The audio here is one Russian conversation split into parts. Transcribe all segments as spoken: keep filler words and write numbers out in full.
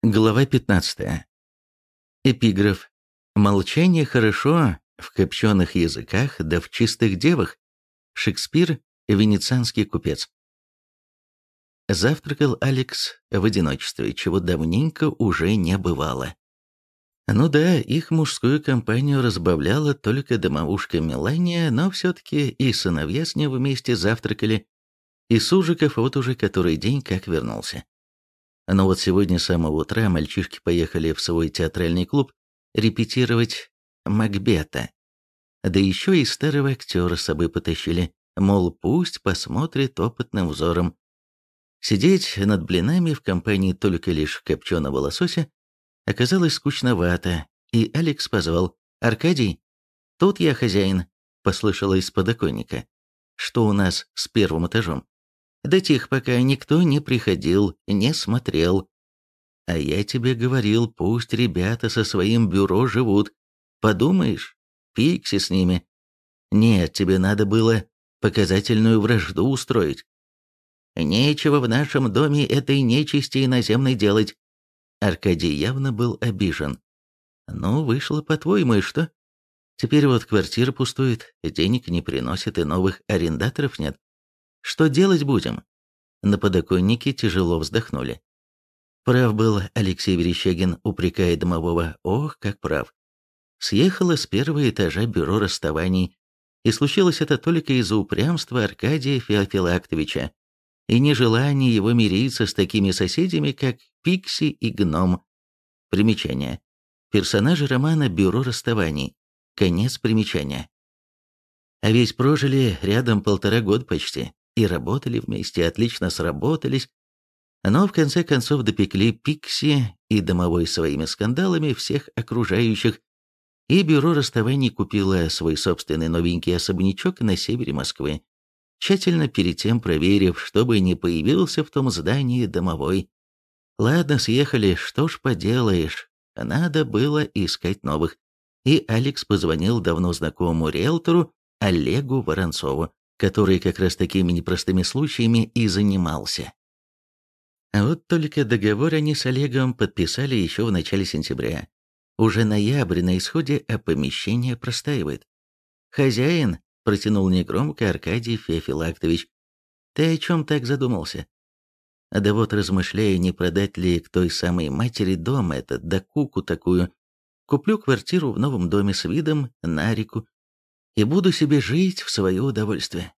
Глава пятнадцатая. Эпиграф. Молчание хорошо в копченых языках, да в чистых девах. Шекспир, венецианский купец. Завтракал Алекс в одиночестве, чего давненько уже не бывало. Ну да, их мужскую компанию разбавляла только домовушка Мелания, но все-таки и сыновья с ним вместе завтракали, и Сужиков вот уже который день как вернулся. Но вот сегодня с самого утра мальчишки поехали в свой театральный клуб репетировать Макбета. Да еще и старого актера с собой потащили, мол, пусть посмотрит опытным взором. Сидеть над блинами в компании только лишь копченого лосося оказалось скучновато, и Алекс позвал: «Аркадий, тут я хозяин», — послышалось с подоконника. «Что у нас с первым этажом?» «До тех, пока никто не приходил, не смотрел». «А я тебе говорил, пусть ребята со своим бюро живут. Подумаешь, Пикси с ними. Нет, тебе надо было показательную вражду устроить». «Нечего в нашем доме этой нечисти иноземной делать». Аркадий явно был обижен. «Ну, вышло по-твоему, и что? Теперь вот квартира пустует, денег не приносит и новых арендаторов нет. Что делать будем?» На подоконнике тяжело вздохнули. Прав был Алексей Верещагин, упрекая домового. Ох, как прав. Съехало с первого этажа бюро расставаний, и случилось это только из-за упрямства Аркадия Феофилактовича и нежелания его мириться с такими соседями, как Пикси и Гном. Примечание. Персонажи романа «Бюро расставаний». Конец примечания. А ведь прожили рядом полтора года почти, и работали вместе, отлично сработались, но в конце концов допекли Пикси и домовой своими скандалами всех окружающих, и бюро расставаний купило свой собственный новенький особнячок на севере Москвы, тщательно перед тем проверив, чтобы не появился в том здании домовой. Ладно, съехали, что ж поделаешь, надо было искать новых, и Алекс позвонил давно знакомому риэлтору Олегу Воронцову, который как раз такими непростыми случаями и занимался. А вот только договор они с Олегом подписали еще в начале сентября. Уже ноябрь на исходе, а помещение простаивает. «Хозяин», — протянул негромко Аркадий Феофилактович, — «ты о чем так задумался?» «Да вот размышляю, не продать ли к той самой матери дом этот, да куку такую. Куплю квартиру в новом доме с видом на реку и буду себе жить в свое удовольствие».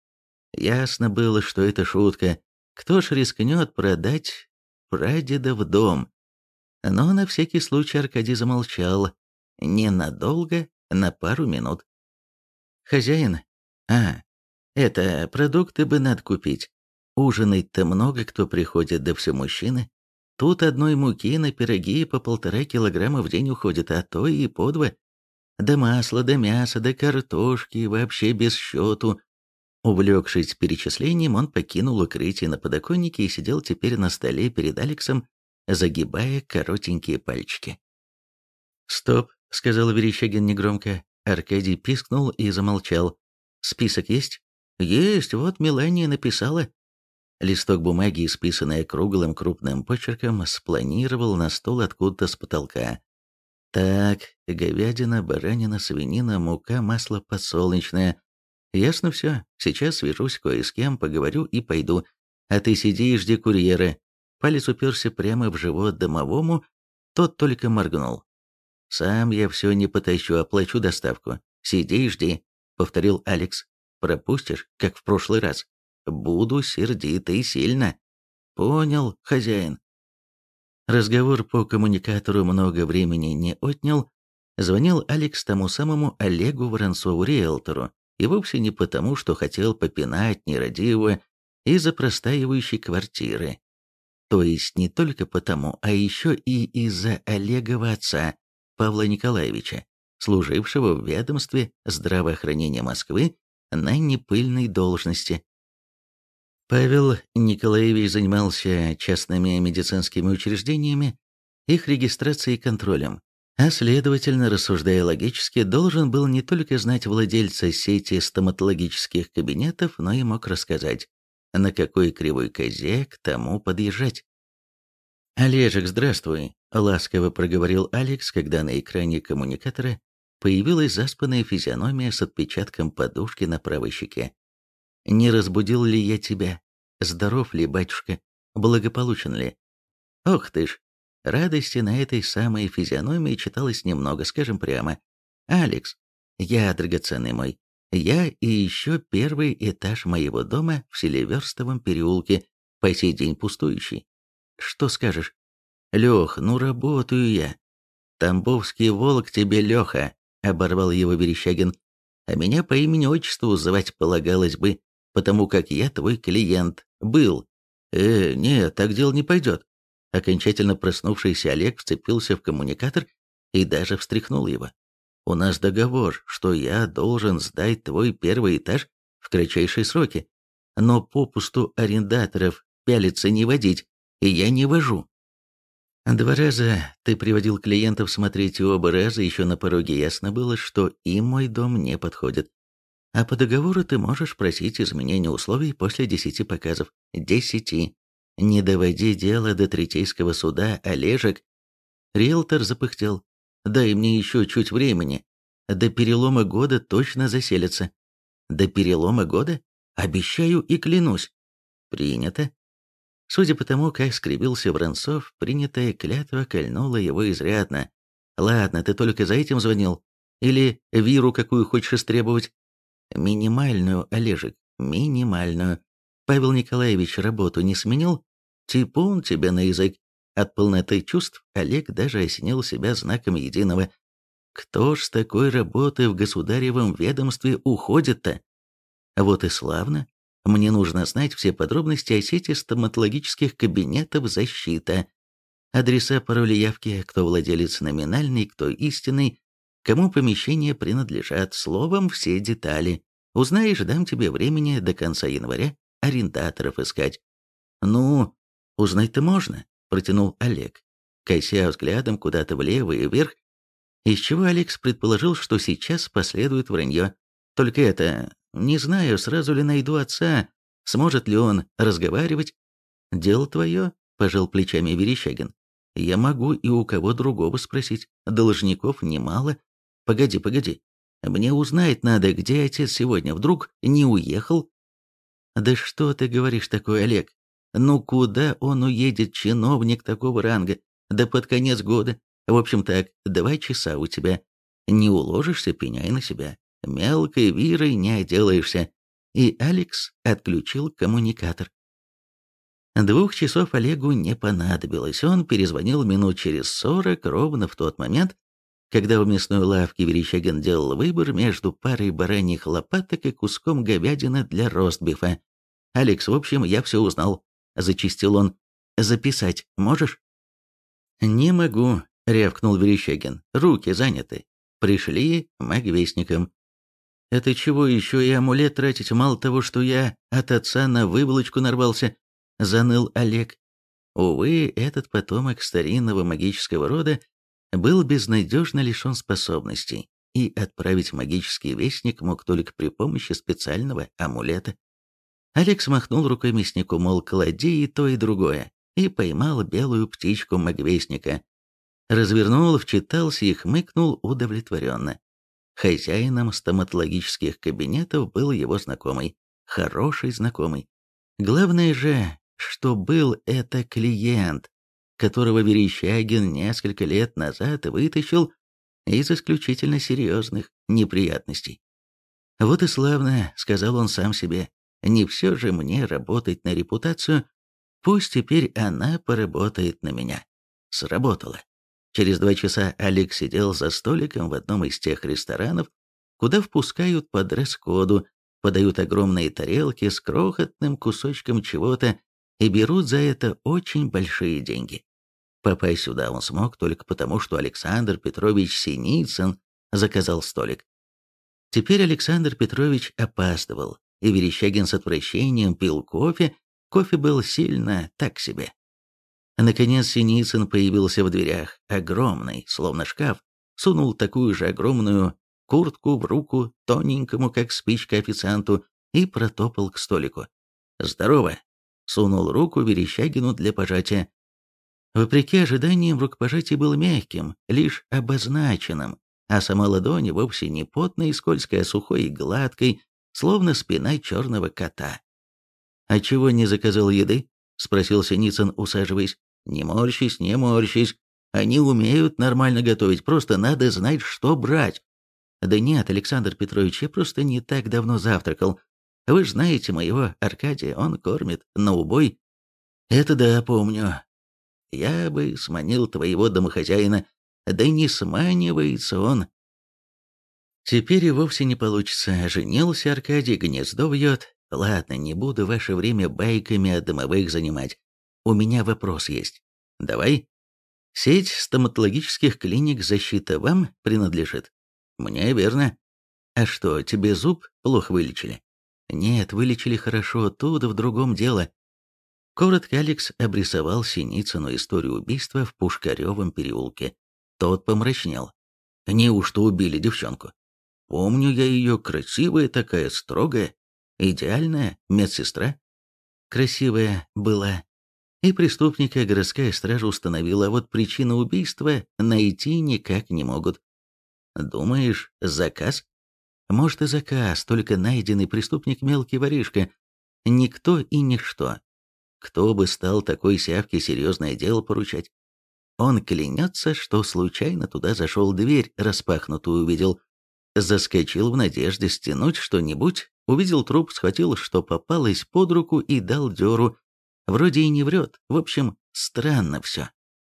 Ясно было, что это шутка. Кто ж рискнет продать прадеда в дом? Но на всякий случай Аркадий замолчал. Ненадолго, на пару минут. «Хозяин? А, это, продукты бы надо купить. Ужинать-то много кто приходит, да все мужчины. Тут одной муки на пироги по полтора килограмма в день уходит, а то и по два. Да масла, да мяса, да картошки, вообще без счету». Увлекшись перечислением, он покинул укрытие на подоконнике и сидел теперь на столе перед Алексом, загибая коротенькие пальчики. «Стоп», — сказал Верещагин негромко. Аркадий пискнул и замолчал. «Список есть?» «Есть, вот Мелания написала». Листок бумаги, исписанный круглым крупным почерком, спланировал на стол откуда-то с потолка. «Так, говядина, баранина, свинина, мука, масло подсолнечное. Ясно все. Сейчас свяжусь кое с кем, поговорю и пойду. А ты сиди и жди курьера». Палец уперся прямо в живот домовому, тот только моргнул. «Сам я все не потащу, оплачу доставку. Сиди и жди», — повторил Алекс. «Пропустишь, как в прошлый раз? Буду сердитый сильно». «Понял, хозяин». Разговор по коммуникатору много времени не отнял. Звонил Алекс тому самому Олегу Воронцову, риэлтору, и вовсе не потому, что хотел попинать нерадивого из-за простаивающей квартиры. То есть не только потому, а еще и из-за Олегова отца, Павла Николаевича, служившего в ведомстве здравоохранения Москвы на непыльной должности. Павел Николаевич занимался частными медицинскими учреждениями, их регистрацией и контролем, а следовательно, рассуждая логически, должен был не только знать владельца сети стоматологических кабинетов, но и мог рассказать, на какой кривой козе к тому подъезжать. «Олежек, здравствуй», — ласково проговорил Алекс, когда на экране коммуникатора появилась заспанная физиономия с отпечатком подушки на правой щеке. «Не разбудил ли я тебя? Здоров ли, батюшка? Благополучен ли?» Ох ты ж! Радости на этой самой физиономии читалось немного, скажем прямо. «Алекс, я, драгоценный мой, я и еще первый этаж моего дома в Селиверстовом переулке, по сей день пустующий. Что скажешь?» «Лех, ну работаю я». «Тамбовский волк тебе, Леха», — оборвал его Верещагин. «А меня по имени-отчеству звать полагалось бы, потому как я твой клиент был». «Э, нет, так дело не пойдет». Окончательно проснувшийся Олег вцепился в коммуникатор и даже встряхнул его. «У нас договор, что я должен сдать твой первый этаж в кратчайшие сроки, но попусту арендаторов пялиться не водить, и я не вожу». Два раза ты приводил клиентов смотреть, и оба раза еще на пороге ясно было, что им мой дом не подходит. А по договору ты можешь просить изменения условий после десяти показов. Десяти. Не доводи дело до третейского суда, Олежек. Риэлтор запыхтел. Дай мне еще чуть времени. До перелома года точно заселятся. До перелома года? Обещаю и клянусь. Принято. Судя по тому, как скривился Воронцов, принятая клятва кольнула его изрядно. Ладно, ты только за этим звонил? Или виру какую хочешь истребовать? Минимальную, Олежек, минимальную. Павел Николаевич работу не сменил? Типун тебе на язык. От полноты чувств Олег даже осенил себя знаком единого. Кто ж с такой работы в государевом ведомстве уходит-то? Вот и славно. Мне нужно знать все подробности о сети стоматологических кабинетов «Защита». Адреса, пароли, явки, кто владелец номинальный, кто истинный, кому помещения принадлежат, словом, все детали. Узнаешь, дам тебе времени до конца января арендаторов искать. «Ну, узнать-то можно», — протянул Олег, кося взглядом куда-то влево и вверх, из чего Алекс предположил, что сейчас последует вранье. Только это, не знаю, сразу ли найду отца, сможет ли он разговаривать. «Дело твое», — пожал плечами Верещагин. «Я могу и у кого другого спросить, должников немало. Погоди, погоди, мне узнать надо, где отец сегодня, вдруг не уехал?» «Да что ты говоришь такое, Олег? Ну куда он уедет, чиновник такого ранга? Да под конец года. В общем так, два часа у тебя. Не уложишься, пеняй на себя. Мелкой вирой не отделаешься». И Алекс отключил коммуникатор. Двух часов Олегу не понадобилось. Он перезвонил минут через сорок, ровно в тот момент, когда в мясной лавке Верещагин делал выбор между парой бараньих лопаток и куском говядины для ростбифа. «Алекс, в общем, я все узнал», — зачистил он. «Записать можешь?» «Не могу», — рявкнул Верещагин. «Руки заняты. Пришли магвестником». «Это чего еще и амулет тратить? Мало того, что я от отца на выволочку нарвался», — заныл Олег. Увы, этот потомок старинного магического рода был безнадежно лишен способностей, и отправить магический вестник мог только при помощи специального амулета. Алекс махнул рукой мяснику, мол, клади и то, и другое, и поймал белую птичку магвестника. Развернул, вчитался и хмыкнул удовлетворенно. Хозяином стоматологических кабинетов был его знакомый, хороший знакомый. Главное же, что был это клиент, которого Верещагин несколько лет назад вытащил из исключительно серьезных неприятностей. «Вот и славно», — сказал он сам себе, — «не все же мне работать на репутацию, пусть теперь она поработает на меня». Сработало. Через два часа Алекс сидел за столиком в одном из тех ресторанов, куда впускают по дресс-коду, подают огромные тарелки с крохотным кусочком чего-то и берут за это очень большие деньги. Попасть сюда он смог только потому, что Александр Петрович Синицын заказал столик. Теперь Александр Петрович опаздывал, и Верещагин с отвращением пил кофе, кофе был сильно так себе. Наконец Синицын появился в дверях, огромный, словно шкаф, сунул такую же огромную куртку в руку тоненькому, как спичка, официанту и протопал к столику. «Здорово!» — сунул руку Верещагину для пожатия. Вопреки ожиданиям, рукопожатие было мягким, лишь обозначенным, а сама ладонь вовсе не потной и скользкой, а сухой и гладкой, словно спина черного кота. «А чего не заказал еды?» — спросил Синицын, усаживаясь. «Не морщись, не морщись. Они умеют нормально готовить, просто надо знать, что брать». «Да нет, Александр Петрович, я просто не так давно завтракал. Вы же знаете моего Аркадия, он кормит на убой». «Это да, помню. Я бы сманил твоего домохозяина, да не сманивается он». «Теперь и вовсе не получится. Женился Аркадий, гнездо вьет. Ладно, не буду ваше время байками о домовых занимать. У меня вопрос есть. Давай. Сеть стоматологических клиник «Защита» вам принадлежит? Мне, верно. А что, тебе зуб плохо вылечили? Нет, вылечили хорошо, тут в другом дело. Коротко Алекс обрисовал Синицыну историю убийства в Пушкаревом переулке. Тот помрачнел. Неужто убили девчонку? Помню я ее, красивая такая, строгая, идеальная медсестра. Красивая была. И преступника городская стража установила, а вот причину убийства найти никак не могут. Думаешь, заказ? Может и заказ, только найденный преступник мелкий воришка. Никто и ничто. Кто бы стал такой сявке серьезное дело поручать? Он клянется, что случайно туда зашел, дверь распахнутую увидел. Заскочил в надежде стянуть что-нибудь, увидел труп, схватил, что попалось под руку и дал дёру. Вроде и не врет, в общем, странно все.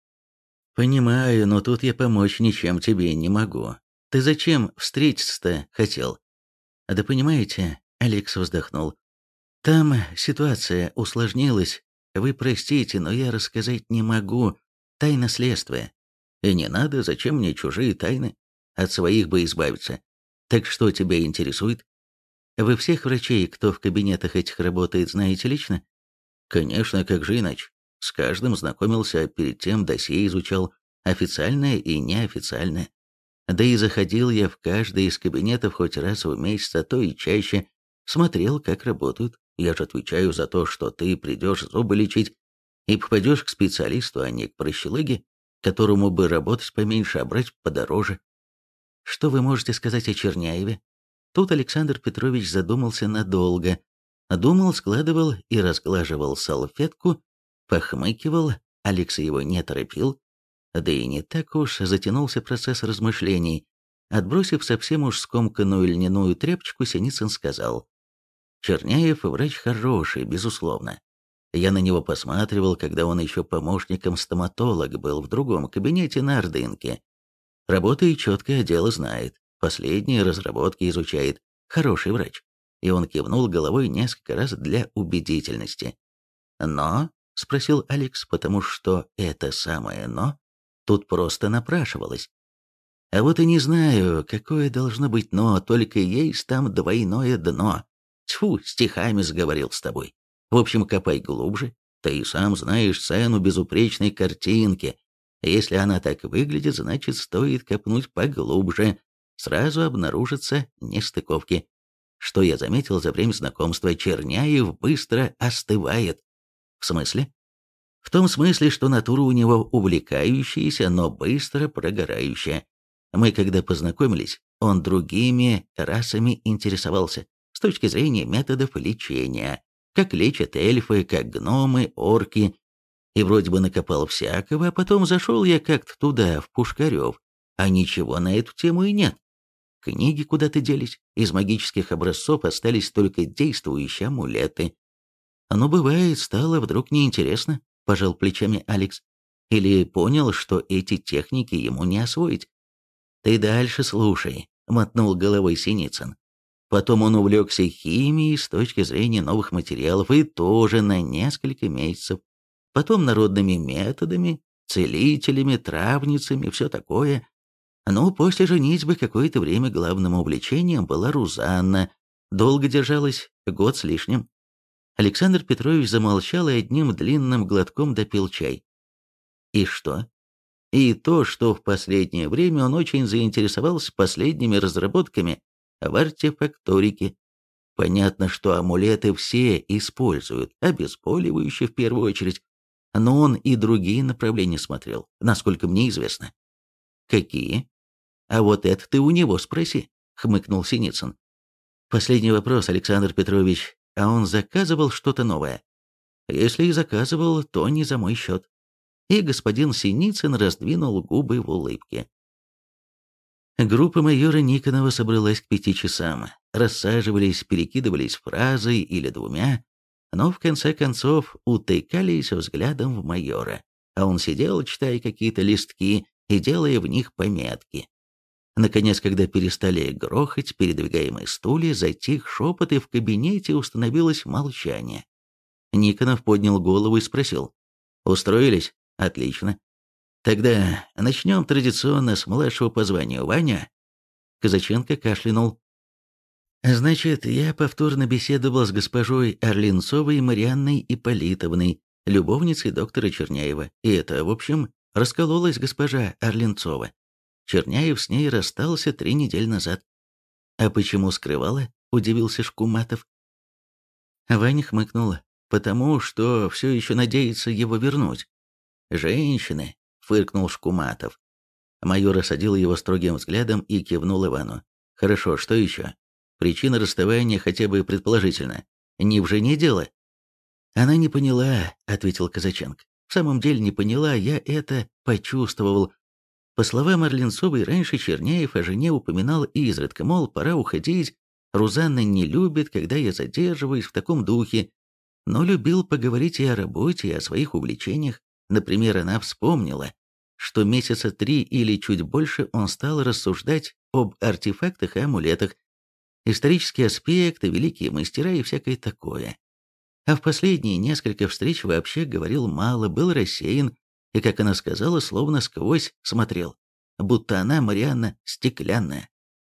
Понимаю, но тут я помочь ничем тебе не могу. Ты зачем встретиться-то хотел? Да понимаете, Алекс вздохнул. Там ситуация усложнилась. Вы простите, но я рассказать не могу. Тайна следствия. И не надо, зачем мне чужие тайны? От своих бы избавиться. Так что тебя интересует? Вы всех врачей, кто в кабинетах этих работает, знаете лично? Конечно, как же иначе. С каждым знакомился, а перед тем досье изучал, официальное и неофициальное. Да и заходил я в каждый из кабинетов хоть раз в месяц, а то и чаще. Смотрел, как работают. Я же отвечаю за то, что ты придешь зубы лечить и попадешь к специалисту, а не к прощелыге, которому бы работать поменьше, а брать подороже. Что вы можете сказать о Черняеве? Тут Александр Петрович задумался надолго. Думал, складывал и разглаживал салфетку, похмыкивал, Алекс его не торопил. Да и не так уж затянулся процесс размышлений. Отбросив совсем уж скомканную льняную тряпочку, Синицын сказал. Черняев врач хороший, безусловно. Я на него посматривал, когда он еще помощником стоматолога был в другом кабинете на Ордынке. Работает четкое, дело знает, последние разработки изучает. Хороший врач. И он кивнул головой несколько раз для убедительности. «Но?» — спросил Алекс, потому что это самое «но» тут просто напрашивалось. «А вот и не знаю, какое должно быть «но», только есть там двойное дно. Тьфу, стихами сговорил с тобой. В общем, копай глубже. Ты и сам знаешь цену безупречной картинки. Если она так выглядит, значит, стоит копнуть поглубже. Сразу обнаружатся нестыковки. Что я заметил за время знакомства, Черняев быстро остывает. В смысле? В том смысле, что натура у него увлекающаяся, но быстро прогорающая. Мы когда познакомились, он другими расами интересовался, с точки зрения методов лечения, как лечат эльфы, как гномы, орки. И вроде бы накопал всякого, а потом зашел я как-то туда, в Пушкарев, а ничего на эту тему и нет. Книги куда-то делись, из магических образцов остались только действующие амулеты. Оно бывает, стало вдруг неинтересно, пожал плечами Алекс. Или понял, что эти техники ему не освоить. Ты дальше слушай, мотнул головой Синицын. Потом он увлекся химией с точки зрения новых материалов и тоже на несколько месяцев. Потом народными методами, целителями, травницами, все такое. Но после женитьбы какое-то время главным увлечением была Рузанна. Долго держалась, год с лишним. Александр Петрович замолчал и одним длинным глотком допил чай. И что? И то, что в последнее время он очень заинтересовался последними разработками в артефакторике. Понятно, что амулеты все используют, обезболивающие в первую очередь. Но он и другие направления смотрел, насколько мне известно. Какие? А вот это ты у него спроси, хмыкнул Синицын. Последний вопрос, Александр Петрович. А он заказывал что-то новое? Если и заказывал, то не за мой счет. И господин Синицын раздвинул губы в улыбке. Группа майора Никонова собралась к пяти часам. Рассаживались, перекидывались фразой или двумя, но в конце концов утыкались взглядом в майора, а он сидел, читая какие-то листки и делая в них пометки. Наконец, когда перестали грохать передвигаемые стулья, затих шепот, и в кабинете установилось молчание. Никонов поднял голову и спросил. «Устроились? Отлично. Тогда начнем традиционно с младшего по званию. Ваня?» Казаченко кашлянул. «Значит, я повторно беседовал с госпожой Орленцовой Марианной Ипполитовной, любовницей доктора Черняева, и это, в общем, раскололась госпожа Орленцова. Черняев с ней расстался три недели назад». «А почему скрывала?» – удивился Шкуматов. Ваня хмыкнула. «Потому что все еще надеется его вернуть». «Женщины», – фыркнул Шкуматов. Майор осадил его строгим взглядом и кивнул Ивану. «Хорошо, что еще? Причина расставания хотя бы предположительно. Не в жене дело?» «Она не поняла», — ответил Казаченко. «В самом деле не поняла, я это почувствовал. По словам Орленцовой, раньше Черняев о жене упоминал изредка, мол, пора уходить, Рузанна не любит, когда я задерживаюсь в таком духе, но любил поговорить и о работе, и о своих увлечениях. Например, она вспомнила, что месяца три или чуть больше он стал рассуждать об артефактах и амулетах, исторические аспекты, великие мастера и всякое такое. А в последние несколько встреч вообще говорил мало, был рассеян, и, как она сказала, словно сквозь смотрел, будто она, Марианна, стеклянная.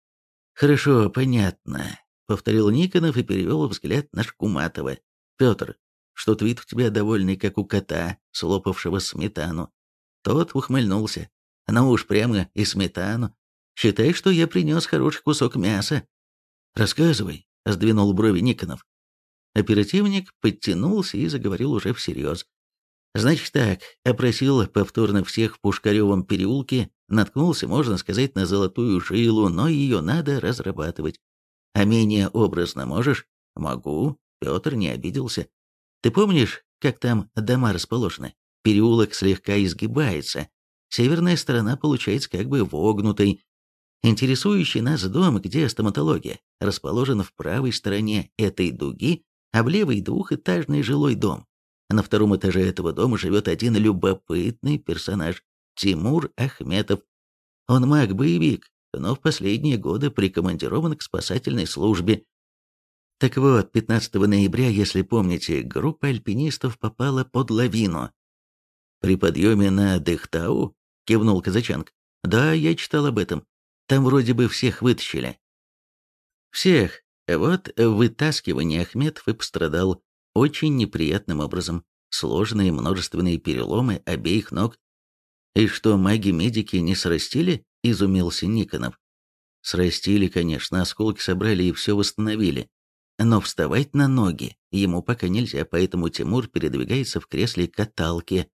«Хорошо, понятно», — повторил Никонов и перевел взгляд на Шкуматова. «Петр, что-то вид у тебя довольный, как у кота, слопавшего сметану». Тот ухмыльнулся. «Ну уж прямо и сметану. Считай, что я принес хороший кусок мяса». «Рассказывай», — сдвинул брови Никонов. Оперативник подтянулся и заговорил уже всерьез. «Значит так, опросил повторно всех в Пушкаревом переулке, наткнулся, можно сказать, на золотую жилу, но ее надо разрабатывать. А менее образно можешь?» «Могу», — Петр не обиделся. «Ты помнишь, как там дома расположены? Переулок слегка изгибается. Северная сторона получается как бы вогнутой. Интересующий нас дом, где стоматология, расположен в правой стороне этой дуги, а в левой двухэтажный жилой дом. На втором этаже этого дома живет один любопытный персонаж – Тимур Ахметов. Он маг-боевик, но в последние годы прикомандирован к спасательной службе. Так вот, пятнадцатого ноября, если помните, группа альпинистов попала под лавину. «При подъеме на Дыхтау?» – кивнул Казаченко. «Да, я читал об этом. Там вроде бы всех вытащили». «Всех. Вот в вытаскивании Ахметов и пострадал очень неприятным образом. Сложные множественные переломы обеих ног». «И что, маги-медики не срастили?» – изумился Никонов. «Срастили, конечно, осколки собрали и все восстановили. Но вставать на ноги ему пока нельзя, поэтому Тимур передвигается в кресле каталки.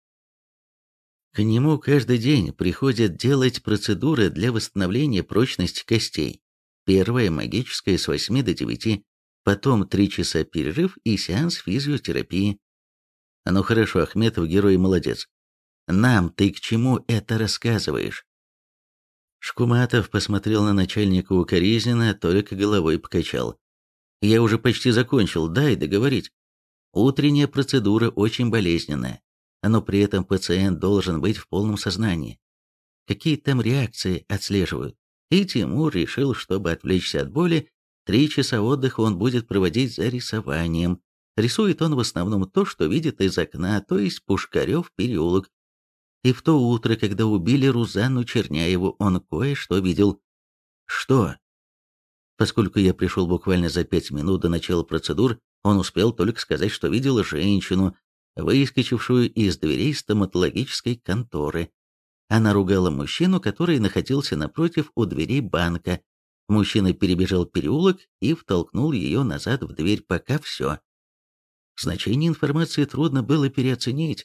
К нему каждый день приходят делать процедуры для восстановления прочности костей. Первая магическая с восьми до девяти, потом три часа перерыв и сеанс физиотерапии». «Ну хорошо, Ахметов герой и молодец. Нам ты к чему это рассказываешь?» Шкуматов посмотрел на начальника укоризненно, только головой покачал. «Я уже почти закончил, дай договорить. Утренняя процедура очень болезненная, но при этом пациент должен быть в полном сознании. Какие там реакции отслеживают. И Тимур решил, чтобы отвлечься от боли, три часа отдыха он будет проводить за рисованием. Рисует он в основном то, что видит из окна, то есть Пушкарев переулок. И в то утро, когда убили Рузанну Черняеву, он кое-что видел». «Что?» Поскольку я пришел буквально за пять минут до начала процедур, он успел только сказать, что видел женщину, выскочившую из дверей стоматологической конторы. Она ругала мужчину, который находился напротив у дверей банка. Мужчина перебежал переулок и втолкнул ее назад в дверь, пока все. Значение информации трудно было переоценить.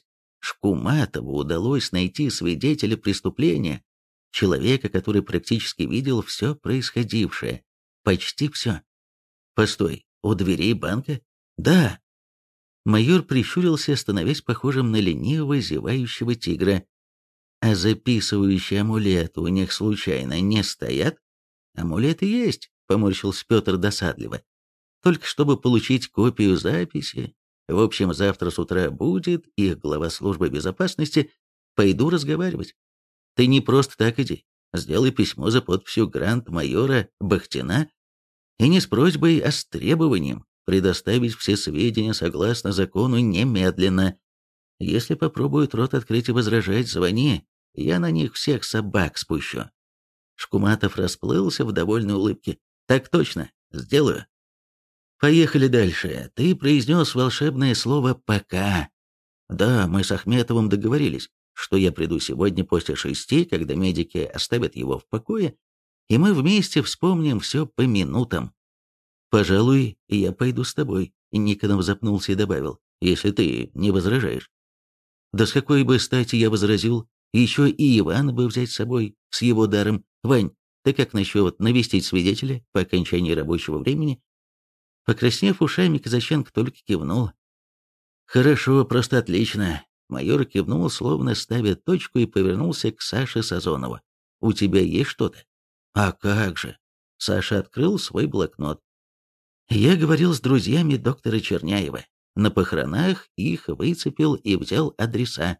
Шкуматову удалось найти свидетеля преступления, человека, который практически видел все происходившее. Почти все. Постой, у дверей банка? Да. Майор прищурился, становясь похожим на ленивого зевающего тигра. А записывающие амулеты у них случайно не стоят? Амулеты есть, поморщился Петр досадливо. Только чтобы получить копию записи. В общем, завтра с утра будет их глава службы безопасности. Пойду разговаривать. Ты не просто так иди. Сделай письмо за подписью грант-майора Бахтина и не с просьбой, а с требованием предоставить все сведения согласно закону немедленно. Если попробуют рот открыть и возражать, звони, я на них всех собак спущу. Шкуматов расплылся в довольной улыбке. Так точно, сделаю. Поехали дальше. Ты произнес волшебное слово «пока». Да, мы с Ахметовым договорились, что я приду сегодня после шести, когда медики оставят его в покое, и мы вместе вспомним все по минутам. «Пожалуй, я пойду с тобой», — Никонов запнулся и добавил, «если ты не возражаешь». Да с какой бы стати я возразил, еще и Ивана бы взять с собой, с его даром. Вань, ты как насчет навестить свидетеля по окончании рабочего времени? Покраснев ушами, Казаченко только кивнул. «Хорошо, просто отлично». Майор кивнул, словно ставя точку, и повернулся к Саше Сазонову. «У тебя есть что-то?» «А как же?» Саша открыл свой блокнот. «Я говорил с друзьями доктора Черняева. На похоронах их выцепил и взял адреса.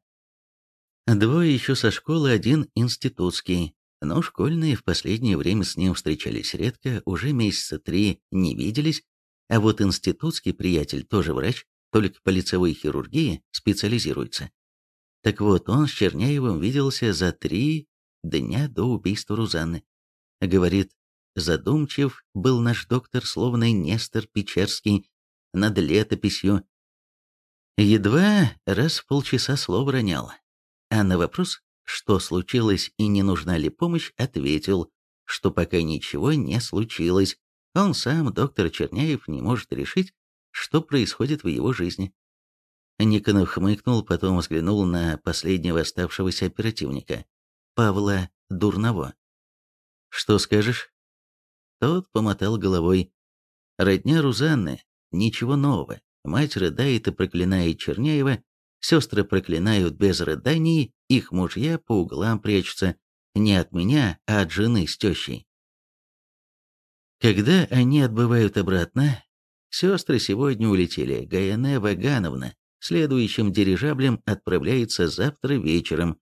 Двое еще со школы, один институтский. Но школьные в последнее время с ним встречались редко, уже месяца три не виделись. А вот институтский приятель, тоже врач, только по лицевой хирургии специализируется. Так вот, он с Черняевым виделся за три дня до убийства Рузанны. Говорит, задумчив был наш доктор, словно Нестор Печерский, над летописью. Едва раз в полчаса слово ронял. А на вопрос, что случилось и не нужна ли помощь, ответил, что пока ничего не случилось. Он сам, доктор Черняев, не может решить, что происходит в его жизни. Никонов хмыкнул, потом взглянул на последнего оставшегося оперативника, Павла Дурново. «Что скажешь?» Тот помотал головой. Родня Рузанны, ничего нового. Мать рыдает и проклинает Черняева, сестры проклинают без рыданий, их мужья по углам прячутся, не от меня, а от жены с тещей. Когда они отбывают обратно, сестры сегодня улетели, Гаяне Вагановна следующим дирижаблем отправляется завтра вечером.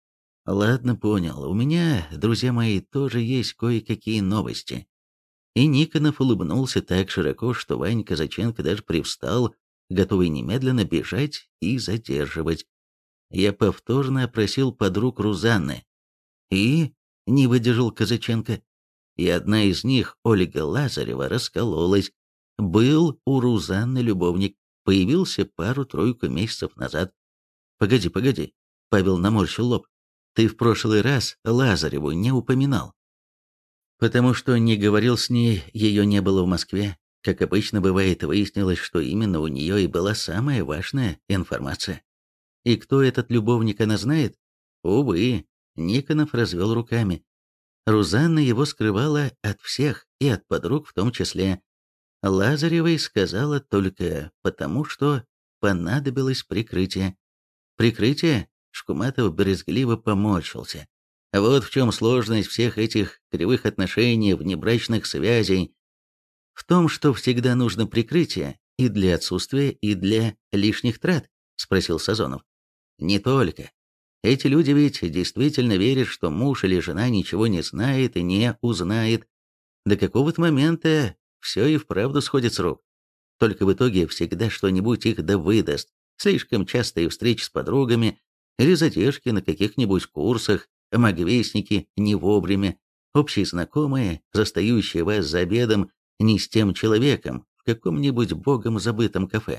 Ладно, понял, у меня, друзья мои, тоже есть кое-какие новости. И Никонов улыбнулся так широко, что Вань Казаченко даже привстал, готовый немедленно бежать и задерживать. Я повторно опросил подруг Рузанны. И не выдержал Казаченко. И одна из них, Ольга Лазарева, раскололась. Был у Рузанны любовник, появился пару-тройку месяцев назад. Погоди, погоди, Павел наморщил лоб. Ты в прошлый раз Лазареву не упоминал. Потому что не говорил с ней, ее не было в Москве. Как обычно бывает, выяснилось, что именно у нее и была самая важная информация. И кто этот любовник, она знает? Увы, Никонов развел руками. Рузанна его скрывала от всех, и от подруг в том числе. Лазаревой сказала только потому, что понадобилось прикрытие. Прикрытие? Шкуматов брезгливо поморщился. Вот в чем сложность всех этих кривых отношений, внебрачных связей. В том, что всегда нужно прикрытие и для отсутствия, и для лишних трат, спросил Сазонов. Не только. Эти люди ведь действительно верят, что муж или жена ничего не знает и не узнает. До какого-то момента все и вправду сходит с рук. Только в итоге всегда что-нибудь их да выдаст. Слишком частые встречи с подругами или задержки на каких-нибудь курсах, магвестники не вовремя, общие знакомые, застающие вас за обедом не с тем человеком в каком-нибудь богом забытом кафе.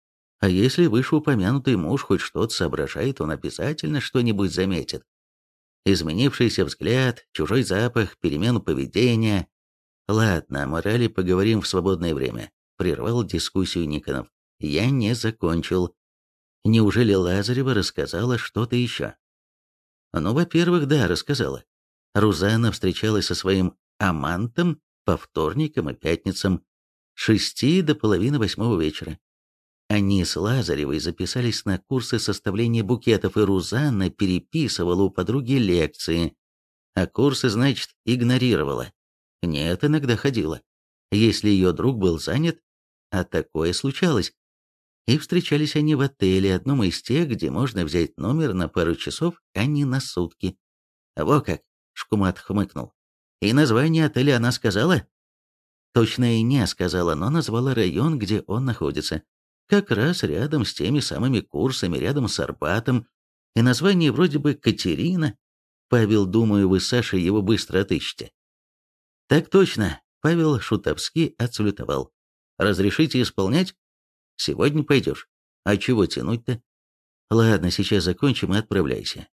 А если вышеупомянутый муж хоть что-то соображает, он обязательно что-нибудь заметит. Изменившийся взгляд, чужой запах, перемену поведения. Ладно, о морали поговорим в свободное время. Прервал дискуссию Никонов. Я не закончил. Неужели Лазарева рассказала что-то еще? Ну, во-первых, да, рассказала. Рузанна встречалась со своим амантом по вторникам и пятницам с шести до половины восьмого вечера. Они с Лазаревой записались на курсы составления букетов, и Рузанна переписывала у подруги лекции, а курсы, значит, игнорировала. Нет, иногда ходила, если ее друг был занят, а такое случалось. И встречались они в отеле, одном из тех, где можно взять номер на пару часов, а не на сутки. «Во как!» — Шкумат хмыкнул. «И название отеля она сказала?» Точно и не сказала, но назвала район, где он находится. Как раз рядом с теми самыми курсами, рядом с Арбатом. И название вроде бы Катерина. Павел, думаю, вы с Сашей его быстро отыщете. Так точно, Павел шутовски отсалютовал. «Разрешите исполнять? Сегодня пойдешь. А чего тянуть-то? Ладно, сейчас закончим и отправляйся».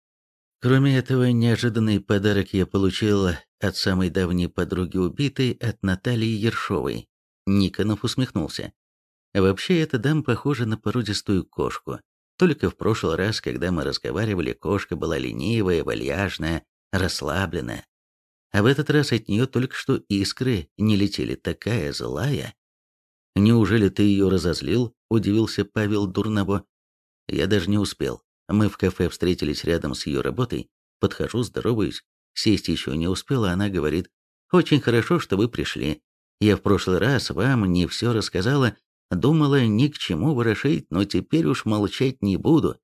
Кроме этого, неожиданный подарок я получил от самой давней подруги убитой, от Натальи Ершовой. Никонов усмехнулся. Вообще, эта дама похожа на породистую кошку. Только в прошлый раз, когда мы разговаривали, кошка была ленивая, вальяжная, расслабленная. А в этот раз от нее только что искры не летели, такая злая. «Неужели ты ее разозлил?» – удивился Павел Дурново. Я даже не успел. Мы в кафе встретились рядом с ее работой. Подхожу, здороваюсь. Сесть еще не успела, она говорит: «Очень хорошо, что вы пришли. Я в прошлый раз вам не все рассказала, думала, ни к чему ворошить, но теперь уж молчать не буду».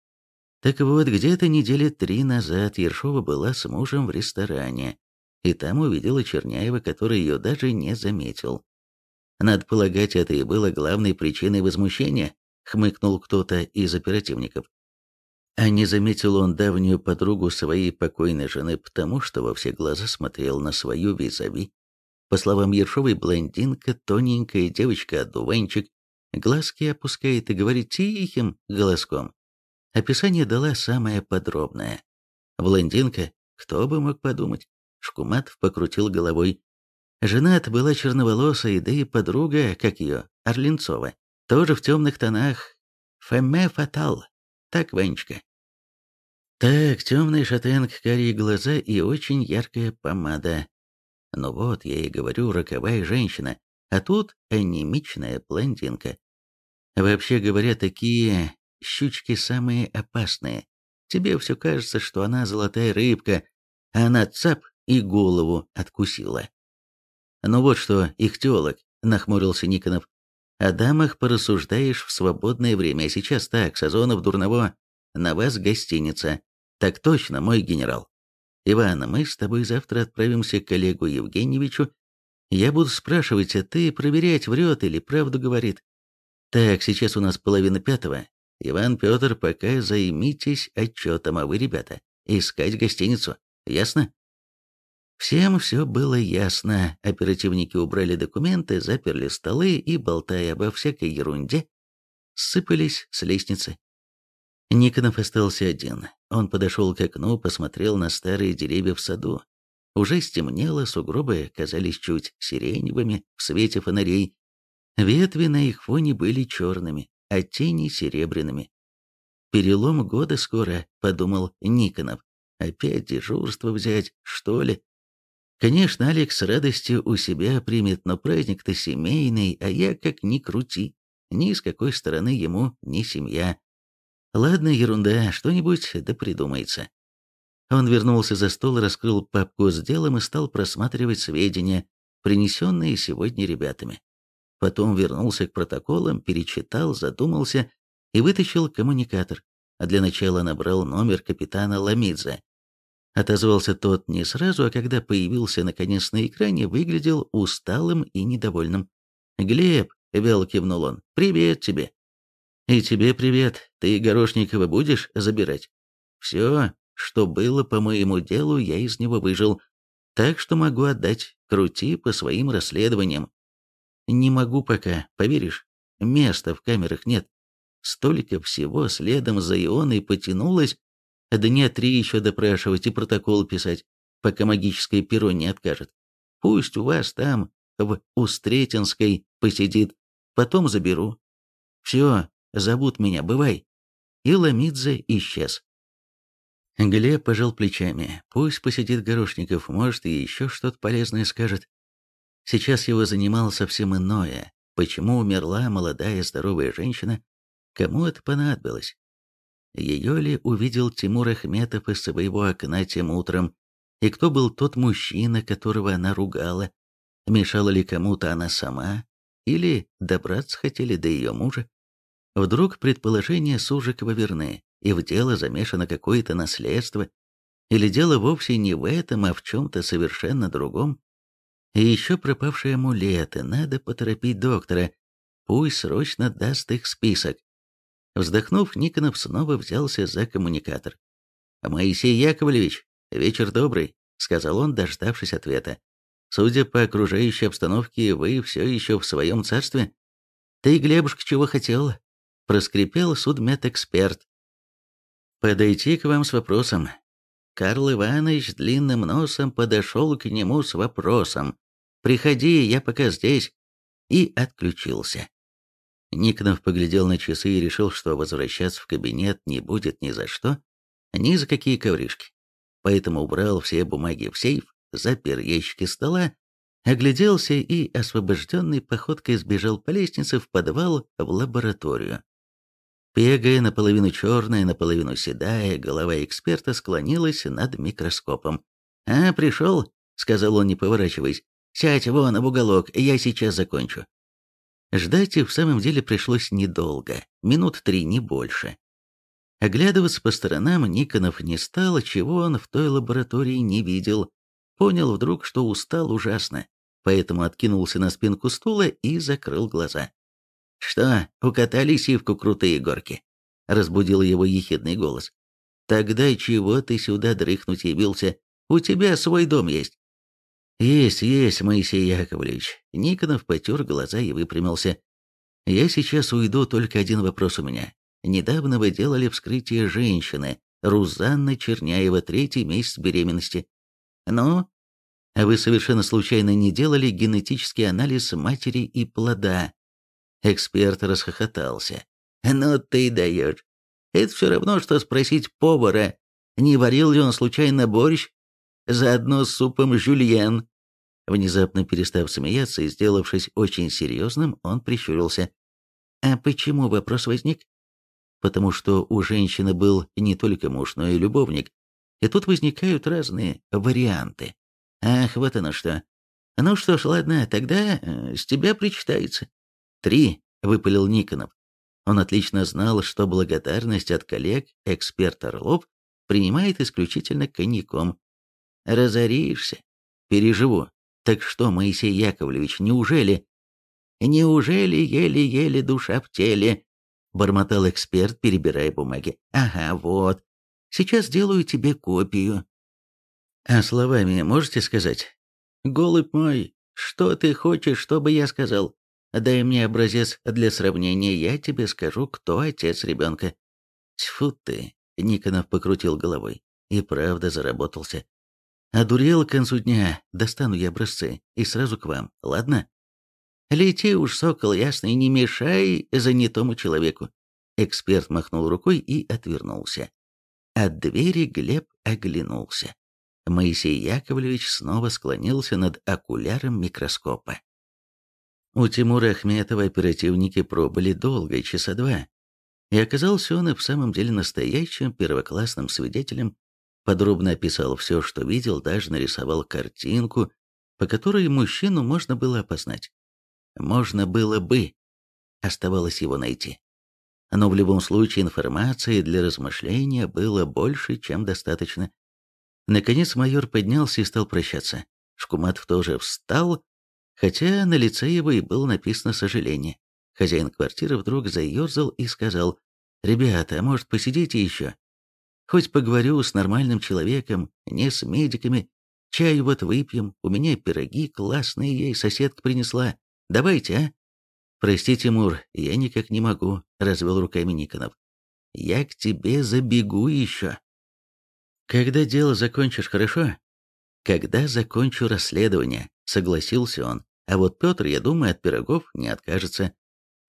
Так вот, где-то недели три назад Ершова была с мужем в ресторане, и там увидела Черняева, который ее даже не заметил. «Надо полагать, это и было главной причиной возмущения», — хмыкнул кто-то из оперативников. А не заметил он давнюю подругу своей покойной жены, потому что во все глаза смотрел на свою визави. По словам Ершовой, блондинка, тоненькая девочка-одуванчик, глазки опускает и говорит тихим голоском. Описание дала самое подробное. Блондинка, кто бы мог подумать? Шкуматов покрутил головой. Жена-то была черноволосая, да и подруга, как ее, Орленцова, тоже в темных тонах. Фemme фатал. Так, Ванечка. Так, темная шатенка, карие глаза и очень яркая помада. Ну вот, я и говорю, роковая женщина, а тут анемичная блондинка. Вообще говоря, такие щучки самые опасные. Тебе все кажется, что она золотая рыбка, а она цап и голову откусила. Ну вот что, ихтиолог, нахмурился Никонов. О дамах порассуждаешь в свободное время, а сейчас так, Сазонов, Дурново, на вас гостиница. Так точно, мой генерал. Иван, мы с тобой завтра отправимся к Олегу Евгеньевичу. Я буду спрашивать, а ты проверять, врет или правду говорит. Так, сейчас у нас половина пятого. Иван, Петр, пока займитесь отчетом, а вы, ребята, искать гостиницу. Ясно? Всем все было ясно. Оперативники убрали документы, заперли столы и, болтая обо всякой ерунде, сыпались с лестницы. Никонов остался один. Он подошел к окну, посмотрел на старые деревья в саду. Уже стемнело, сугробы казались чуть сиреневыми в свете фонарей. Ветви на их фоне были черными, а тени серебряными. «Перелом года скоро», — подумал Никонов. «Опять дежурство взять, что ли?» Конечно, Алекс с радостью у себя примет, но праздник-то семейный, а я как ни крути. Ни с какой стороны ему не семья. Ладно, ерунда, что-нибудь да придумается. Он вернулся за стол, раскрыл папку с делом и стал просматривать сведения, принесенные сегодня ребятами. Потом вернулся к протоколам, перечитал, задумался и вытащил коммуникатор. А для начала набрал номер капитана Ламидзе. Отозвался тот не сразу, а когда появился наконец на экране, выглядел усталым и недовольным. «Глеб», — вяло кивнул он, — «привет тебе». «И тебе привет. Ты Горошникова будешь забирать?» «Все, что было по моему делу, я из него выжил. Так что могу отдать. Крути по своим расследованиям». «Не могу пока, поверишь? Места в камерах нет. Столько всего следом за Ионой потянулось. Дня три еще допрашивать и протокол писать, пока магическое перо не откажет. Пусть у вас там, в Устретинской, посидит. Потом заберу. Все, Зовут меня, бывай». И Ламидзе исчез. Глеб пожал плечами. Пусть посидит Горошников, может, и еще что-то полезное скажет. Сейчас его занимало совсем иное. Почему умерла молодая здоровая женщина? Кому это понадобилось? Ее ли увидел Тимур Ахметов из своего окна тем утром? И кто был тот мужчина, которого она ругала? Мешала ли кому-то она сама? Или добраться хотели до ее мужа? Вдруг предположения Сужикова верны, и в дело замешано какое-то наследство? Или дело вовсе не в этом, а в чем-то совершенно другом? И еще пропавшие амулеты, надо поторопить доктора, пусть срочно даст их список. Вздохнув, Никонов снова взялся за коммуникатор. «Моисей Яковлевич, вечер добрый», — сказал он, дождавшись ответа. «Судя по окружающей обстановке, вы все еще в своем царстве?» «Ты, Глебушка, чего хотел?» — проскрипел судмедэксперт. «Подойти к вам с вопросом». Карл Иванович длинным носом подошел к нему с вопросом. «Приходи, я пока здесь», и отключился. Никонов поглядел на часы и решил, что возвращаться в кабинет не будет ни за что, ни за какие ковришки. Поэтому убрал все бумаги в сейф, запер ящики стола, огляделся и освобожденной походкой сбежал по лестнице в подвал в лабораторию. Пегая, наполовину черная, наполовину седая, голова эксперта склонилась над микроскопом. «А, пришел?» — сказал он, не поворачиваясь. «Сядь вон в уголок, я сейчас закончу». Ждать и в самом деле пришлось недолго, минут три, не больше. Оглядываться по сторонам Никонов не стал, чего он в той лаборатории не видел. Понял вдруг, что устал ужасно, поэтому откинулся на спинку стула и закрыл глаза. «Что, укатали сивку крутые горки?» — разбудил его ехидный голос. «Тогда чего ты сюда дрыхнуть явился? У тебя свой дом есть». «Есть, есть, Моисей Яковлевич». Никонов потер глаза и выпрямился. «Я сейчас уйду, только один вопрос у меня. Недавно вы делали вскрытие женщины, Рузанны Черняева, третий месяц беременности. Ну? А вы совершенно случайно не делали генетический анализ матери и плода?» Эксперт расхохотался. «Ну ты даешь. Это все равно, что спросить повара, не варил ли он случайно борщ заодно с супом жюльен». Внезапно перестав смеяться и сделавшись очень серьезным, он прищурился. «А почему вопрос возник?» «Потому что у женщины был не только муж, но и любовник. И тут возникают разные варианты. Ах, вот оно что. Ну что ж, ладно, тогда э, с тебя причитается». «Три», — выпалил Никонов. Он отлично знал, что благодарность от коллег эксперт Орлов принимает исключительно коньяком. «Разоришься. Переживу. Так что, Моисей Яковлевич, неужели...» «Неужели еле-еле душа в теле?» — бормотал эксперт, перебирая бумаги. «Ага, вот. Сейчас сделаю тебе копию». «А словами можете сказать?» «Голубь мой, что ты хочешь, чтобы я сказал? Дай мне образец для сравнения, я тебе скажу, кто отец ребенка». «Тьфу ты!» — Никонов покрутил головой. И правда заработался. «Одурел к концу дня, достану я образцы, и сразу к вам, ладно?» «Лети уж, сокол ясный, не мешай занятому человеку». Эксперт махнул рукой и отвернулся. От двери Глеб оглянулся. Моисей Яковлевич снова склонился над окуляром микроскопа. У Тимура Ахметова оперативники пробыли долго, часа два. И оказался он и в самом деле настоящим первоклассным свидетелем, подробно описал все, что видел, даже нарисовал картинку, по которой мужчину можно было опознать. Можно было бы. Оставалось его найти. Но в любом случае информации для размышления было больше, чем достаточно. Наконец майор поднялся и стал прощаться. Шкуматов тоже встал, хотя на лице его и было написано сожаление. Хозяин квартиры вдруг заерзал и сказал: «Ребята, а может, посидите еще? Хоть поговорю с нормальным человеком, не с медиками. Чай вот выпьем, у меня пироги классные ей соседка принесла. Давайте, а?» «Прости, Тимур, я никак не могу», — развел руками Никонов. «Я к тебе забегу еще». «Когда дело закончишь, хорошо?» «Когда закончу расследование», — согласился он. «А вот Петр, я думаю, от пирогов не откажется.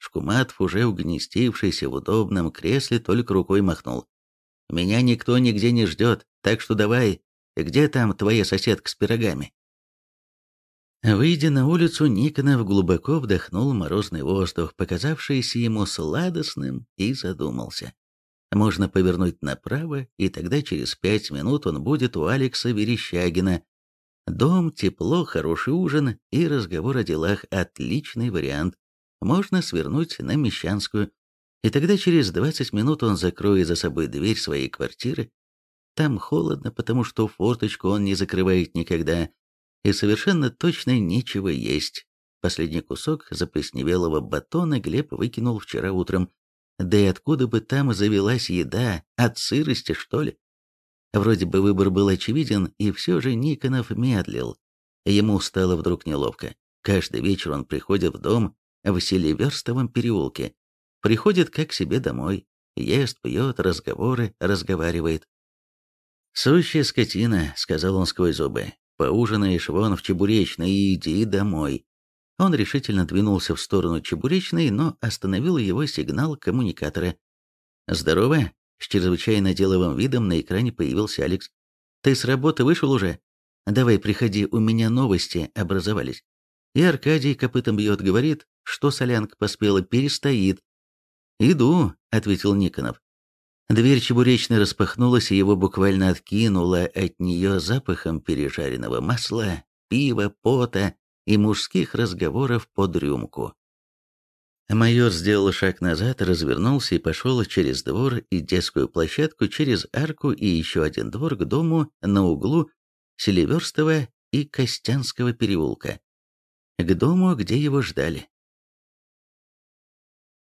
Шкуматов, уже угнездившийся в удобном кресле, только рукой махнул. «Меня никто нигде не ждет, так что давай, где там твоя соседка с пирогами?» Выйдя на улицу, Никонов глубоко вдохнул морозный воздух, показавшийся ему сладостным, и задумался. Можно повернуть направо, и тогда через пять минут он будет у Алекса Верещагина. Дом, тепло, хороший ужин и разговор о делах – отличный вариант. Можно свернуть на Мещанскую, и тогда через двадцать минут он закроет за собой дверь своей квартиры. Там холодно, потому что форточку он не закрывает никогда, и совершенно точно нечего есть. Последний кусок заплесневелого батона Глеб выкинул вчера утром. Да и откуда бы там завелась еда? От сырости, что ли? Вроде бы выбор был очевиден, и все же Никонов медлил. Ему стало вдруг неловко. Каждый вечер он приходит в дом в Селиверстовом переулке. Приходит как к себе домой. Ест, пьет, разговоры, разговаривает. «Сущая скотина», — сказал он сквозь зубы. «Поужинаешь вон в Чебуречной и иди домой». Он решительно двинулся в сторону Чебуречной, но остановил его сигнал коммуникатора. «Здорово!» — с чрезвычайно деловым видом на экране появился Алекс. «Ты с работы вышел уже? Давай приходи, у меня новости образовались». И Аркадий копытом бьет, говорит, что солянка поспела, перестоит. «Иду», — ответил Никонов. Дверь Чебуречной распахнулась, и его буквально откинуло от нее запахом пережаренного масла, пива, пота и мужских разговоров под рюмку. Майор сделал шаг назад, развернулся и пошел через двор и детскую площадку, через арку и еще один двор к дому на углу Селиверстова и Костянского переулка. К дому, где его ждали.